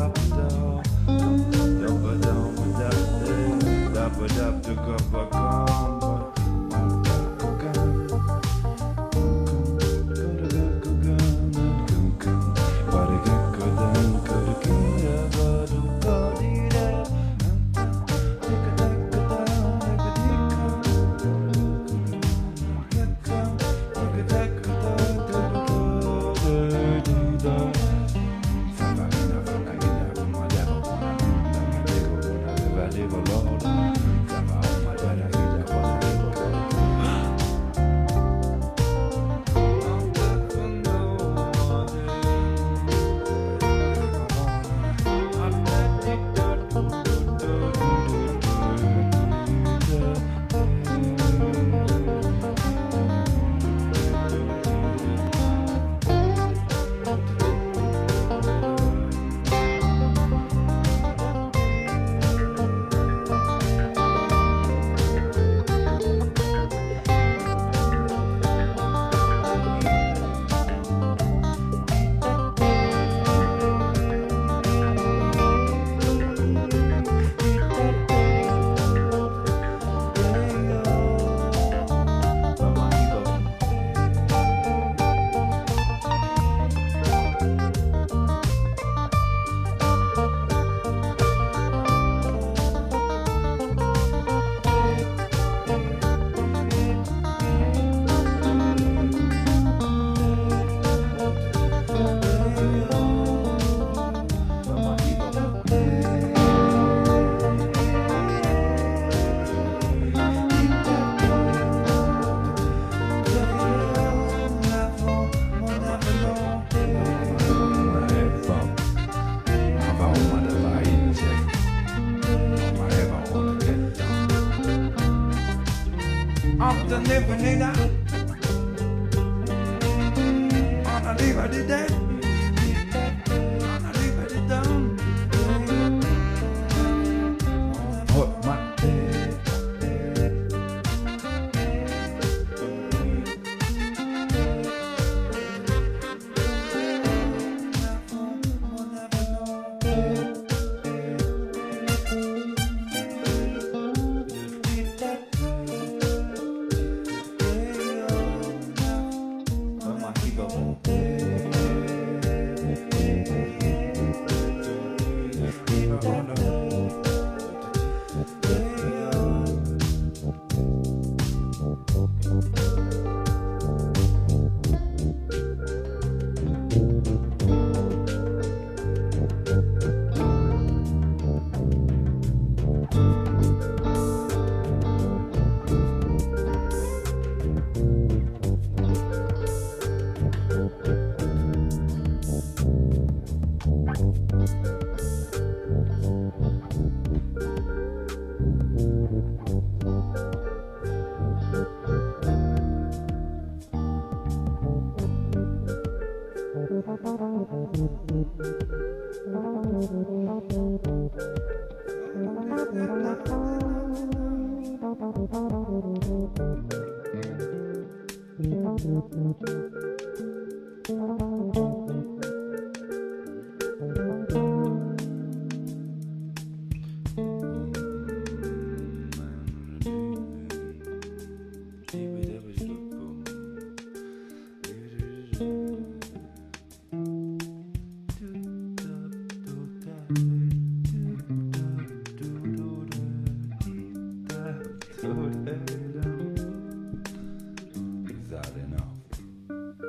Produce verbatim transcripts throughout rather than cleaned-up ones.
Is that enough?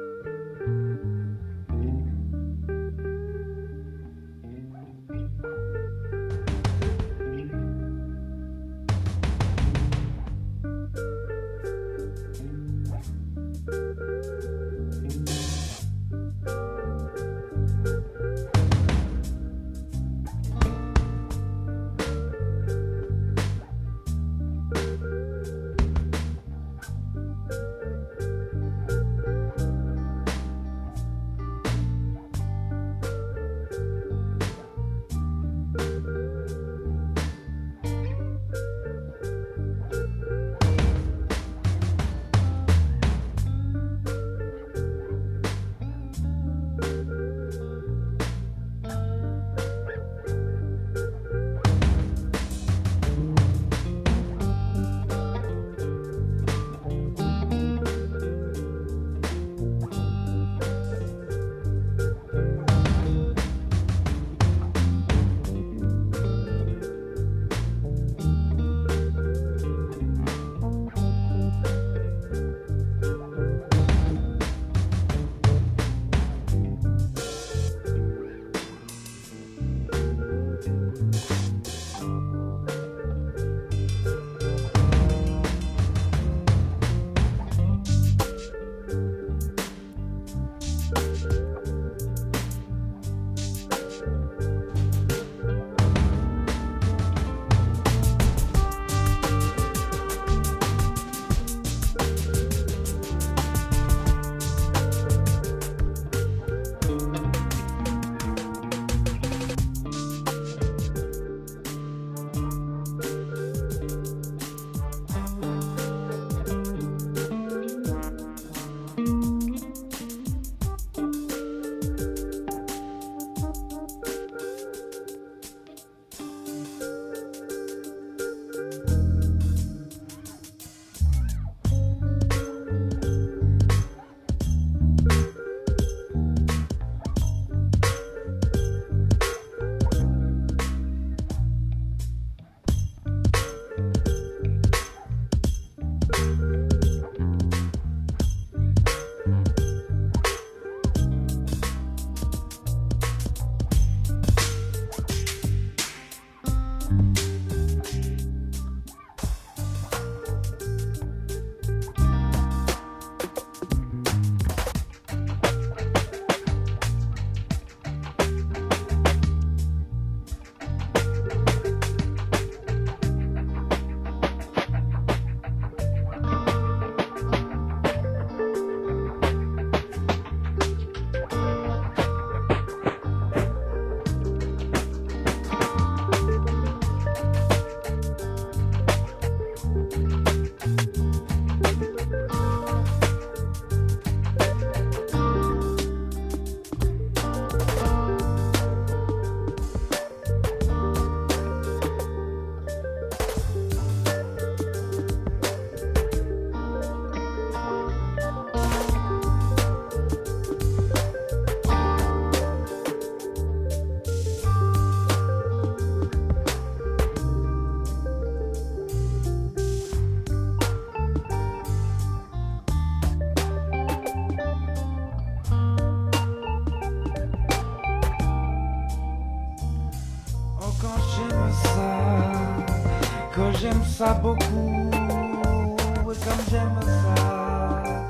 Oh, quand j'aime ça, quand j'aime ça beaucoup, et comme j'aime ça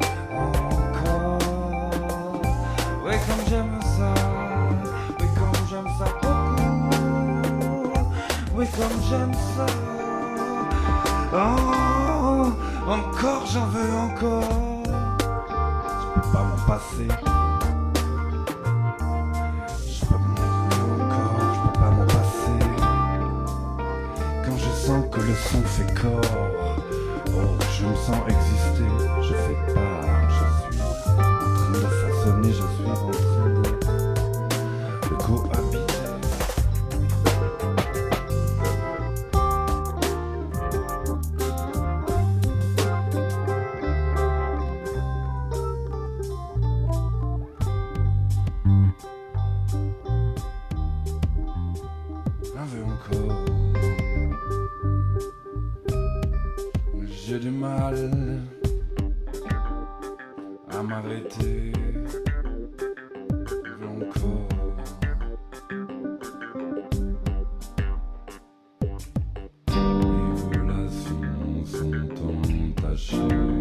encore, oui, comme j'aime ça, oui, comme j'aime ça beaucoup, oui, comme j'aime ça. Oh, encore, j'en veux encore. Je peux pas m'en passer. Je peux encore, je peux pas m'en passer. Quand je sens que le son fait corps, oh, je me sens exister. Je fais part, je suis en train de façonner, je suis en train de, de cohabiter. J'ai du mal à m'arrêter encore. Les relations sont entachées.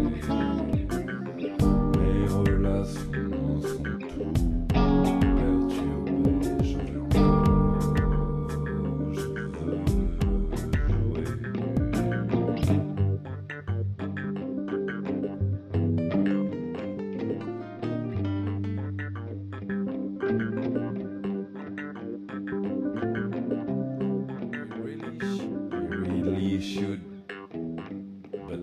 Mes relations sont tout perturbées. Je veux encore, je veux jouer. Should, but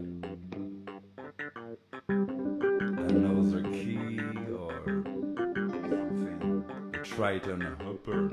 another key or something. Try it on a hopper.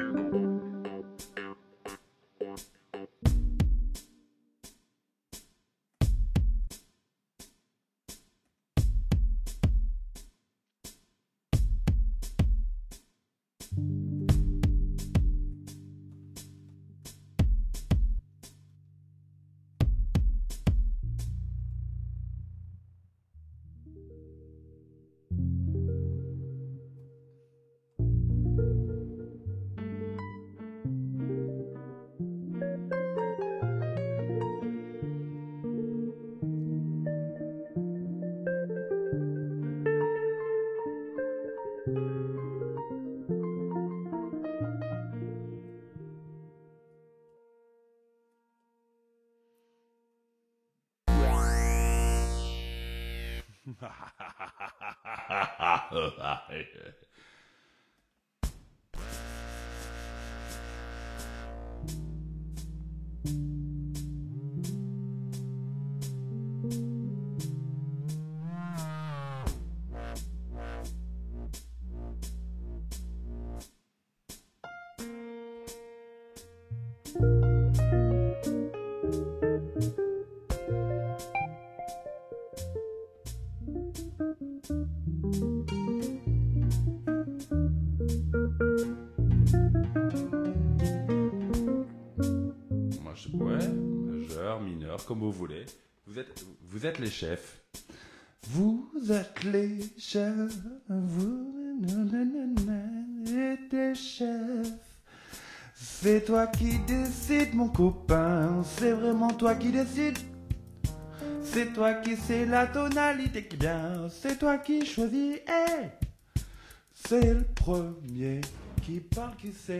Comme vous voulez. Vous êtes, vous êtes les chefs. Vous êtes les chefs. Vous êtes les chefs. C'est toi qui décides, mon copain. C'est vraiment toi qui décides. C'est toi qui sais la tonalité qui vient. C'est toi qui choisis. Hey, c'est le premier qui parle, qui sait.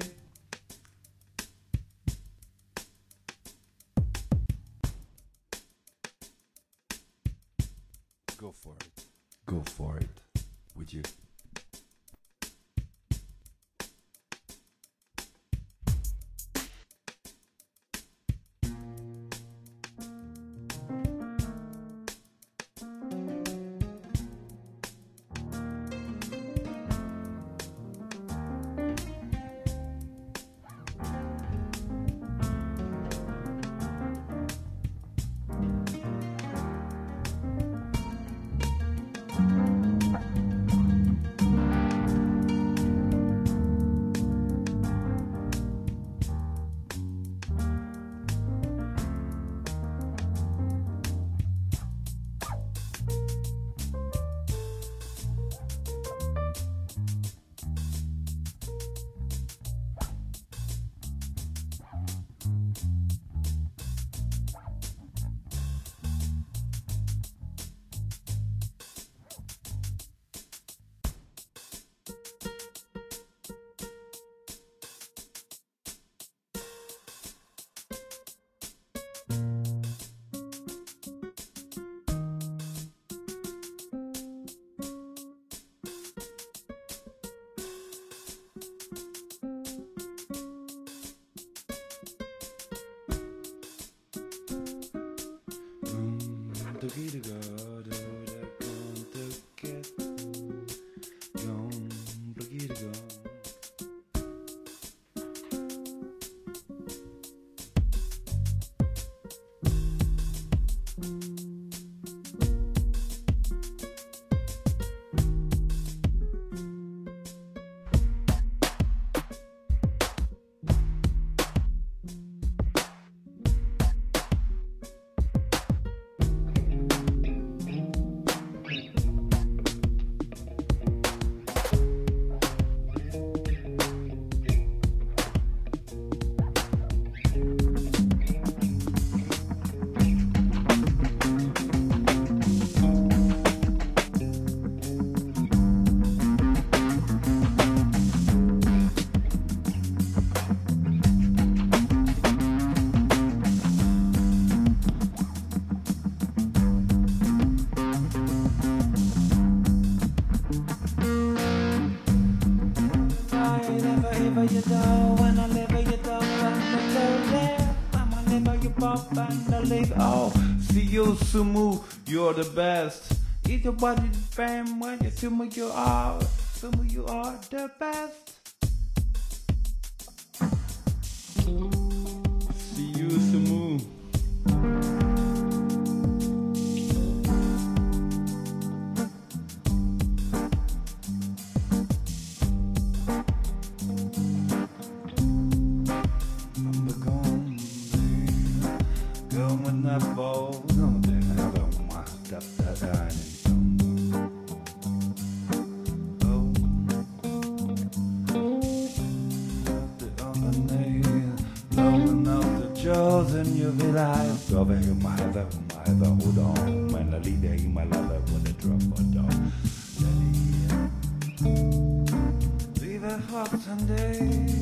Go for it. Go for it. With you. boogie to go, do that gone to get gone, boogie to go. You do, when I live you do, when I live, I'm a live you pop and I live. Oh, see you Sumu, you're the best. Eat your body the fame when you Sumu you are, Sumu you are the best. See you Sumu. Going up all no then I don't want that that I oh the other name blowing out the jaws and you realize go back in my head my head hold on when I leave there in my love when I drop a dog leave a hot Sunday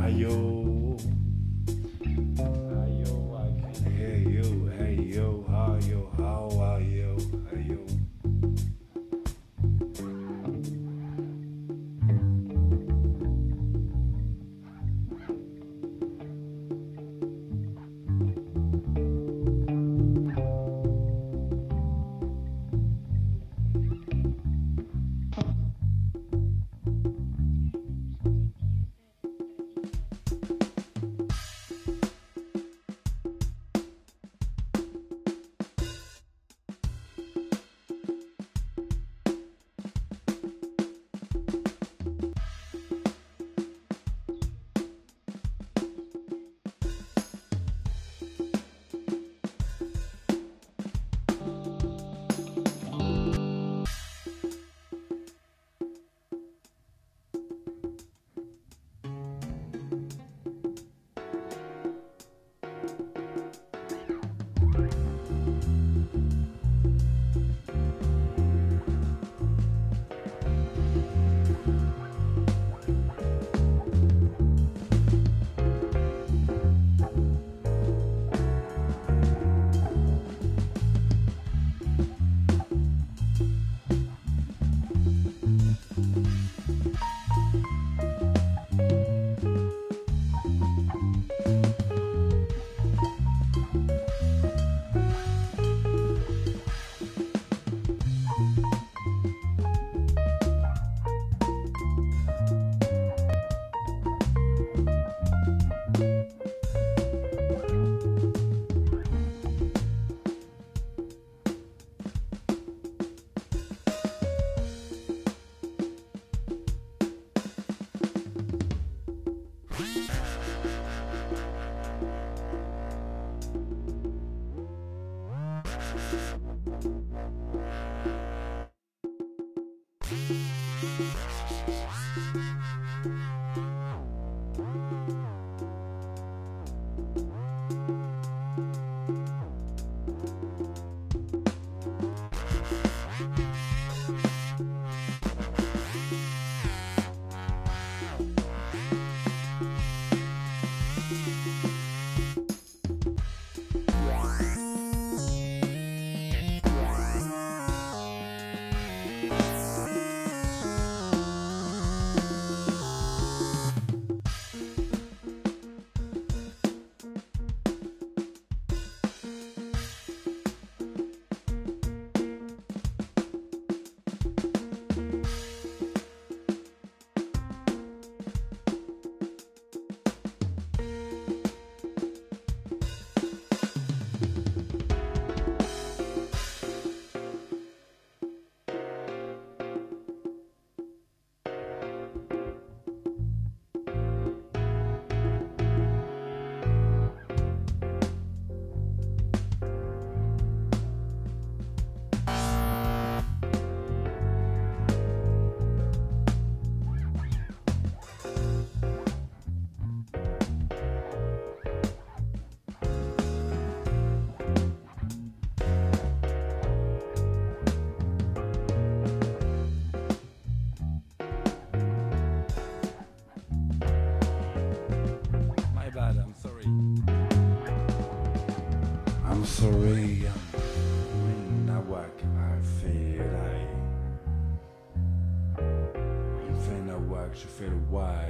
Ayo. Ayo, I can hear you. Hey yo, how yo, how are you? Ayo. Sorry, when I work, I feel like when I work, you feel why.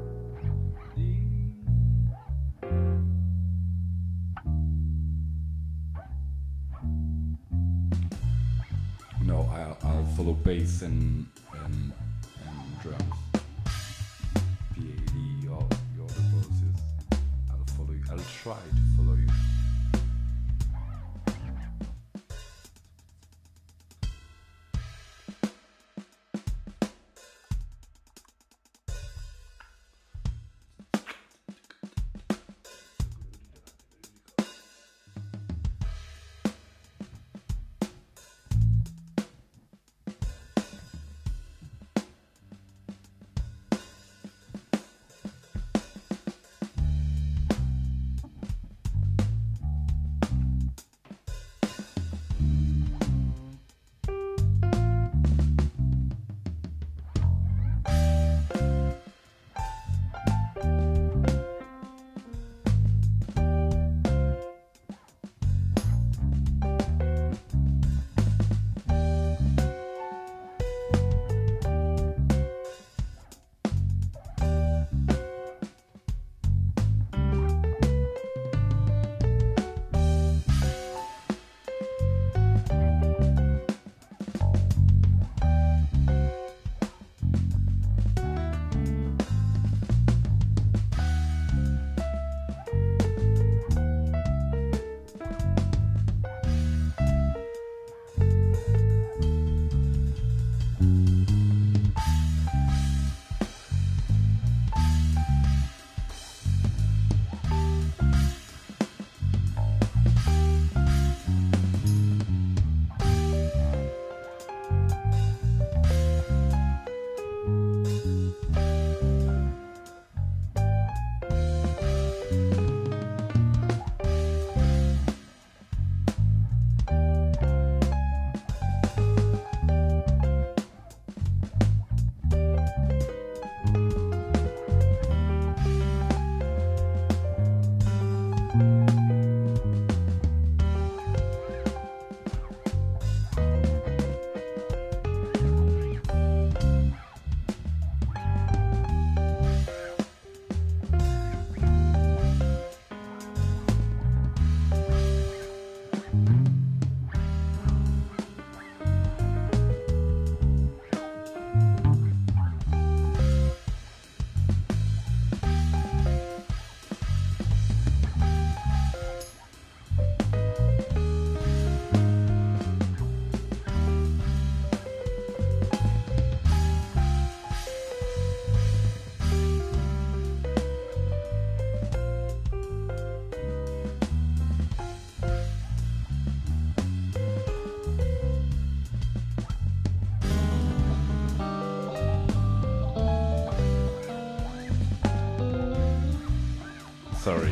No, I'll, I'll follow bass and and, and drums. P A D, you're, you're the bosses. I'll follow you. I'll try to follow you. sorry.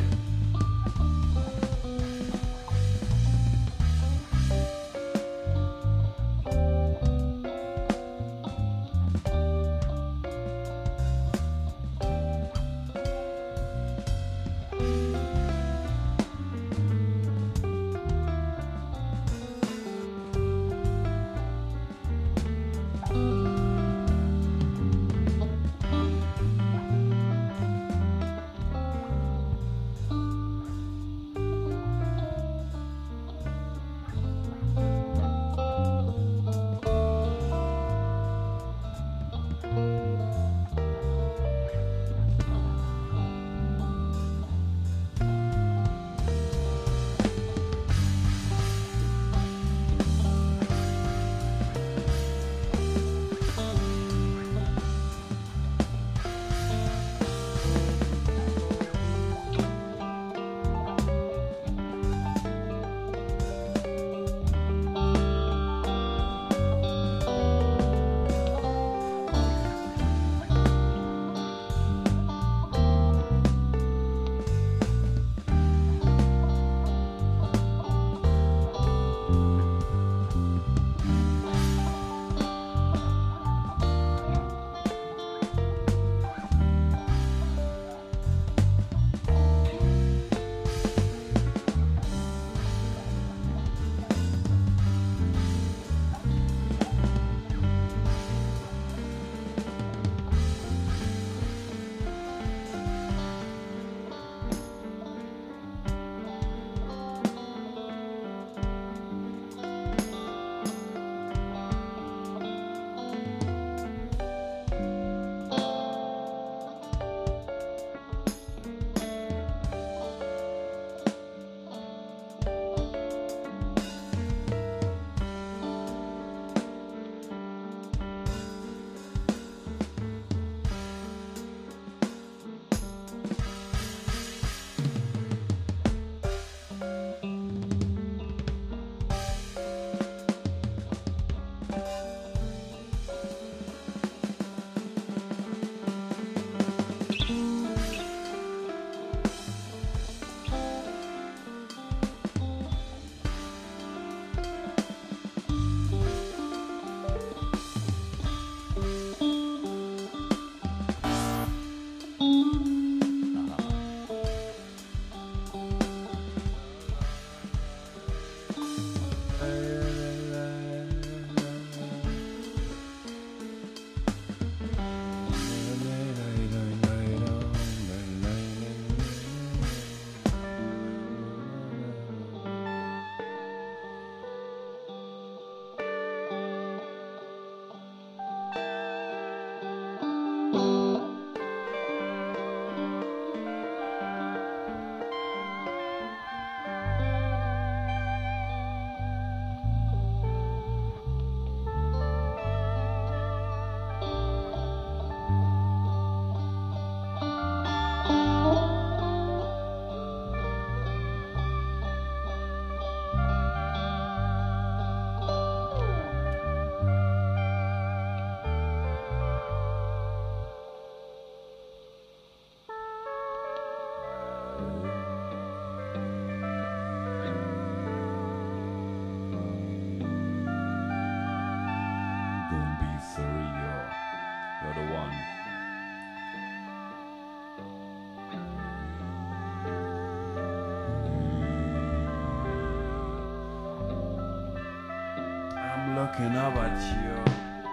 Looking up at you,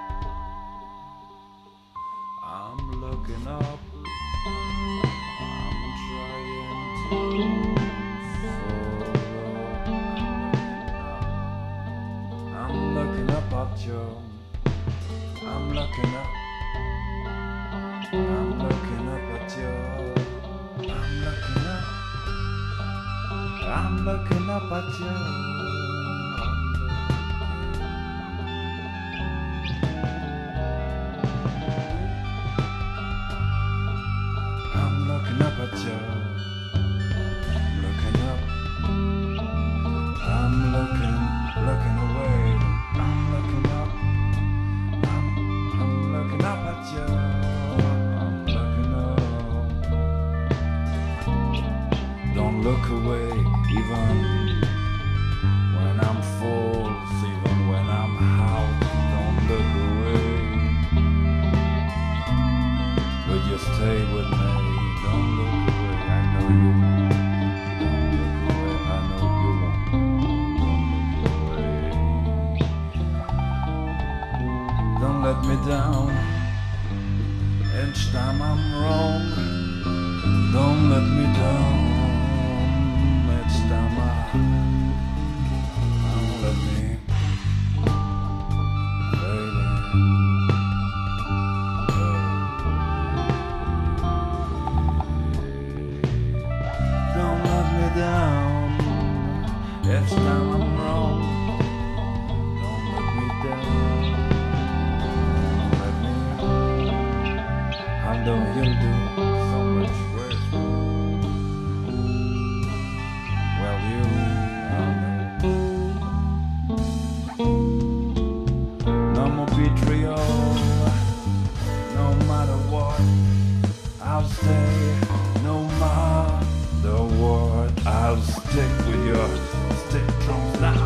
I'm looking up, I'm trying to follow, I'm looking up at you, I'm looking up, I'm looking up at you, I'm looking up, I'm looking up at you. Thank you. away, even when I'm false, even when I'm out. Don't look away. Will you stay with me? Don't look away. I know you won't. Don't look away. I know you won't. Don't look away. Don't let me down. Each time I'm wrong. Don't let me down. Each time I don't let me fail in. Don't let me down. Each time I'm wrong. Don't let me down. Don't let me. I know you'll do so much worse. Well, you, I know. No more betrayal. No matter what, I'll stay. No matter what, I'll stick with your stick drums now.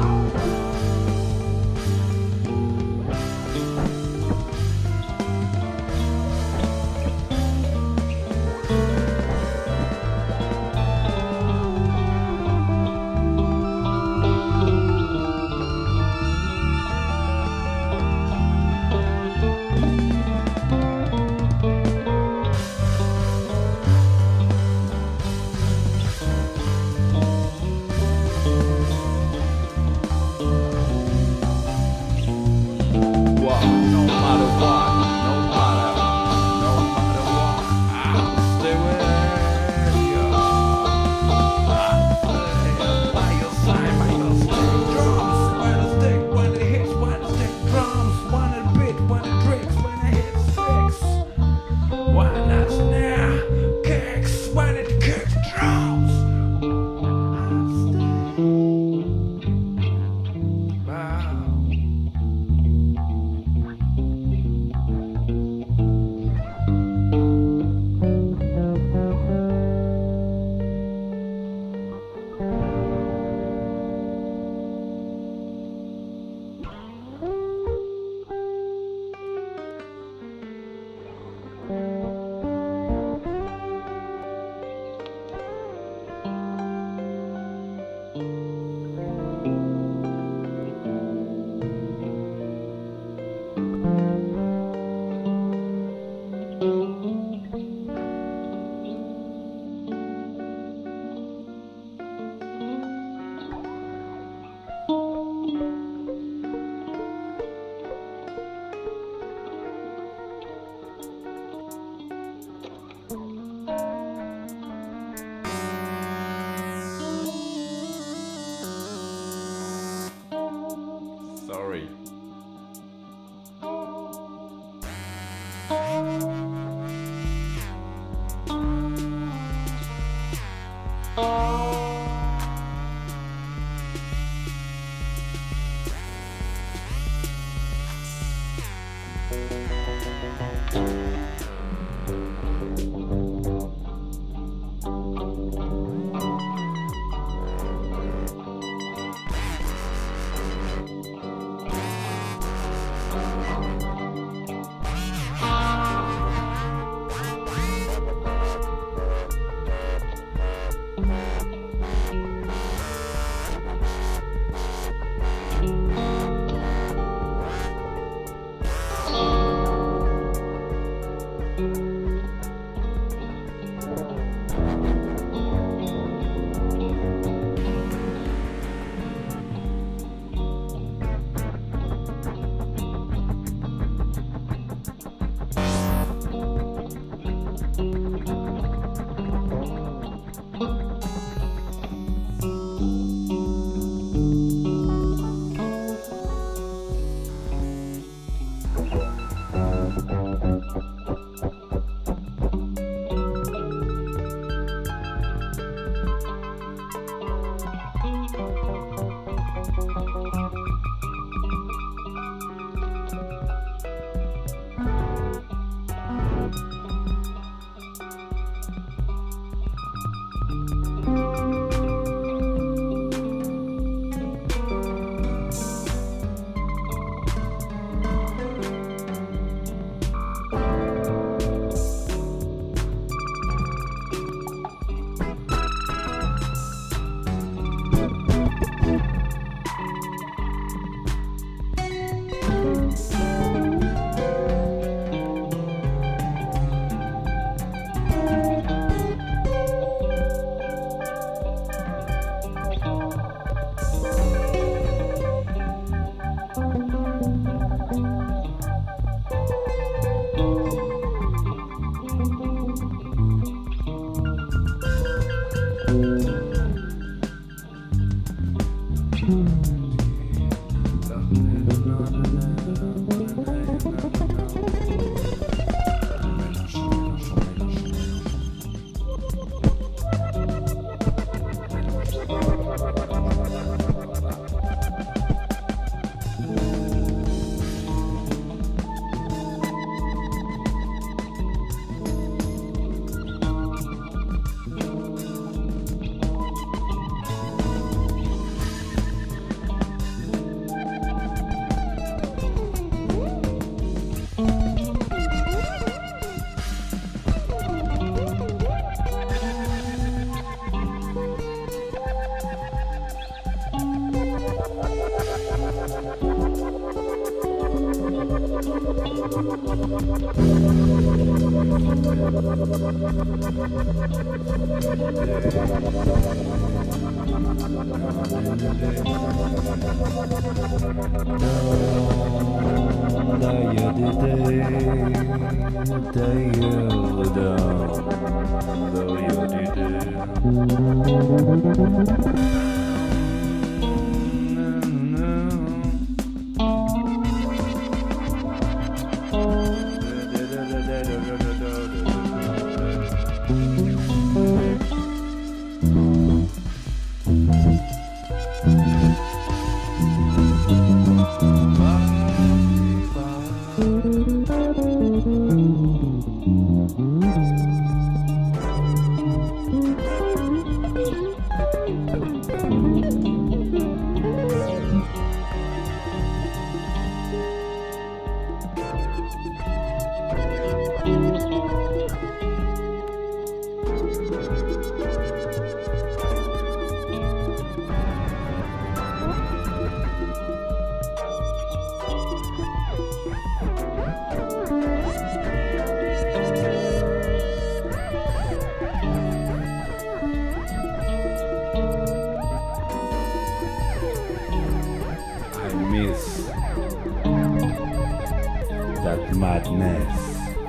Sorry. Bye. That madness.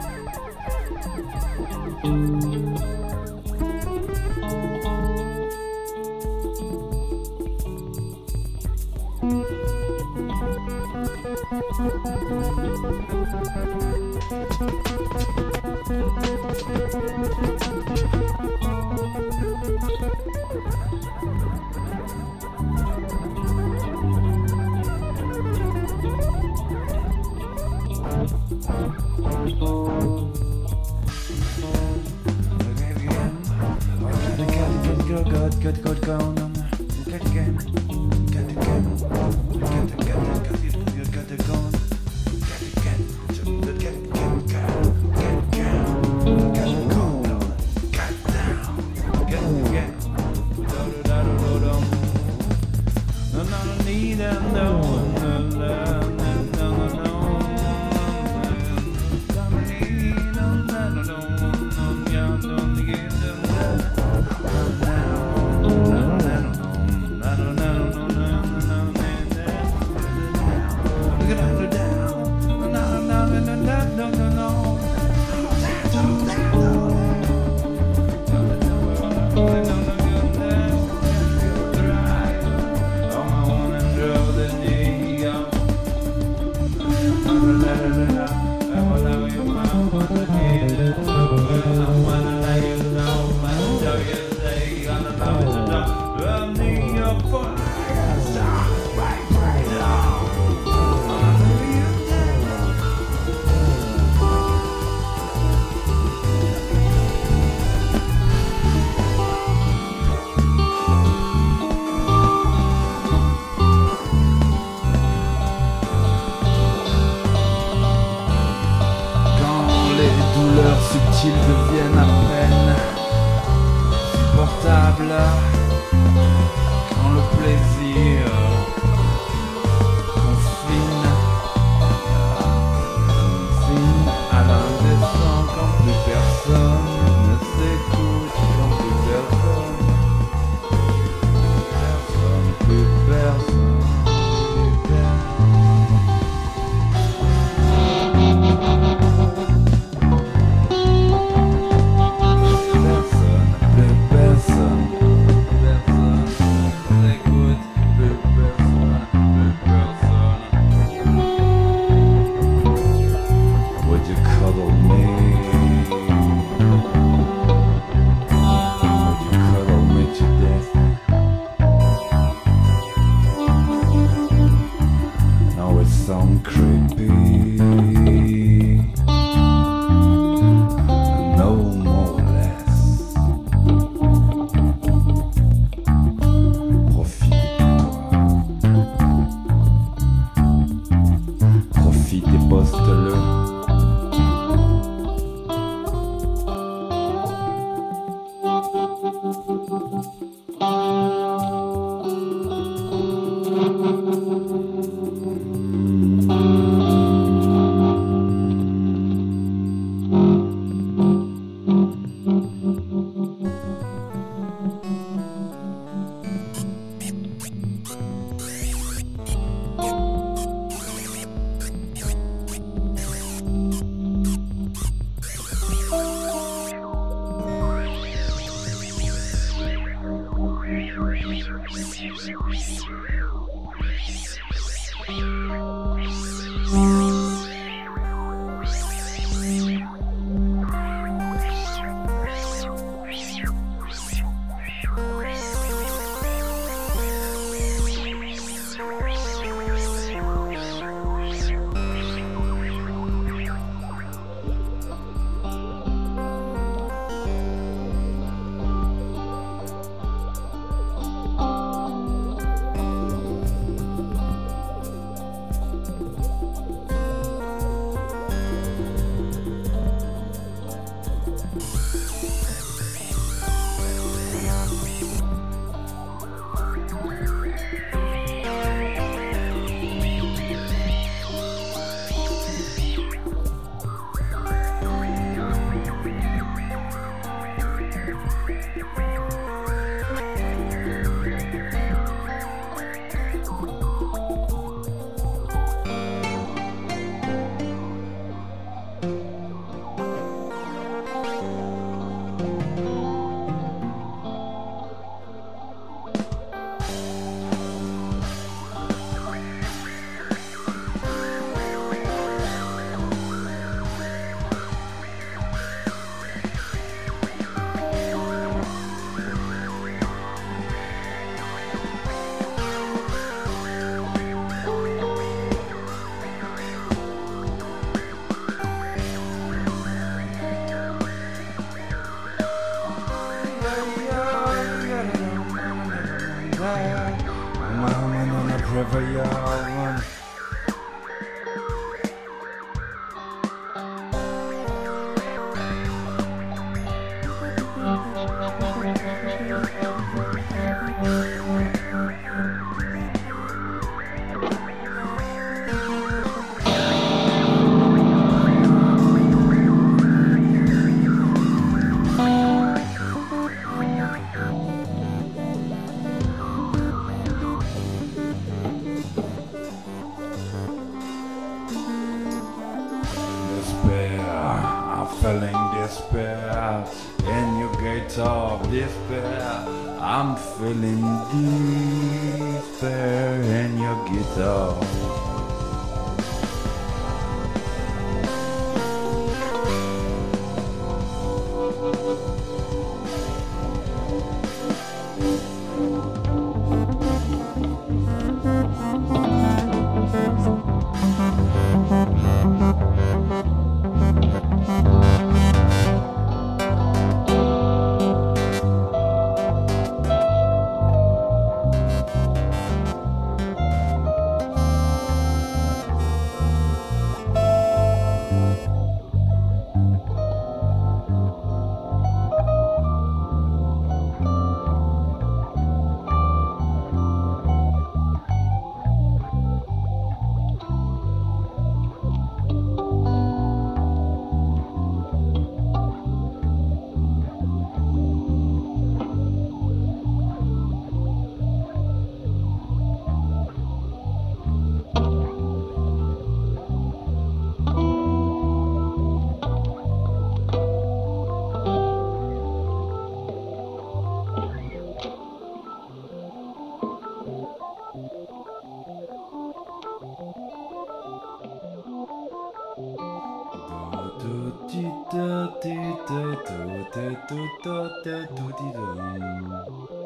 Good, good, go, no, get again, get again, get again, get again, get again, get again, get again, get again, get go, get down, get again, do do do do do, no no no need and no no no no no no no. Subtils deviennent à peine supportables quand le plaisir confine, confine à l'indécent quand plus personne ne s'écoute, quand plus personne, personne, plus personne, plus personne. Personne, I'm on a prevail. Feeling despair in your gate of despair. I'm feeling despair in your guitar. Do do do do do do do do do do do.